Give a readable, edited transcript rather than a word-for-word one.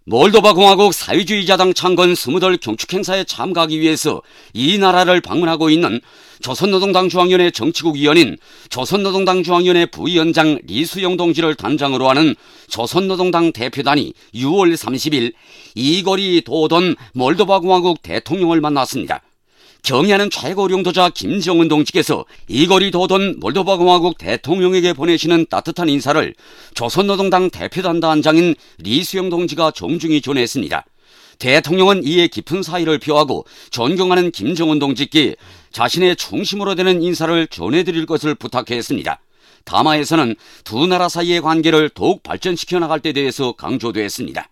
몰도바 공화국 사회주의자당 창건 20돌 경축행사에 참가하기 위해서 이 나라를 방문하고 있는 조선노동당 중앙위원회 정치국 위원인 조선노동당 중앙위원회 부위원장 리수영 동지를 단장으로 하는 조선노동당 대표단이 6월 30일 이고리 도돈 몰도바 공화국 대통령을 만났습니다. 경의하는 최고領導자 김정은 동지께서 이고리 도돈 몰도바 공화국 대통령에게 보내시는 따뜻한 인사를 조선노동당 대표단 단장인 리수영 동지가 정중히 전했습니다. 대통령은 이에 깊은 사의를 표하고 존경하는 김정은 동지께 자신의 충심으로 되는 인사를 전해드릴 것을 부탁했습니다. 담화에서는 두 나라 사이의 관계를 더욱 발전시켜 나갈 데 대해서 강조됐습니다.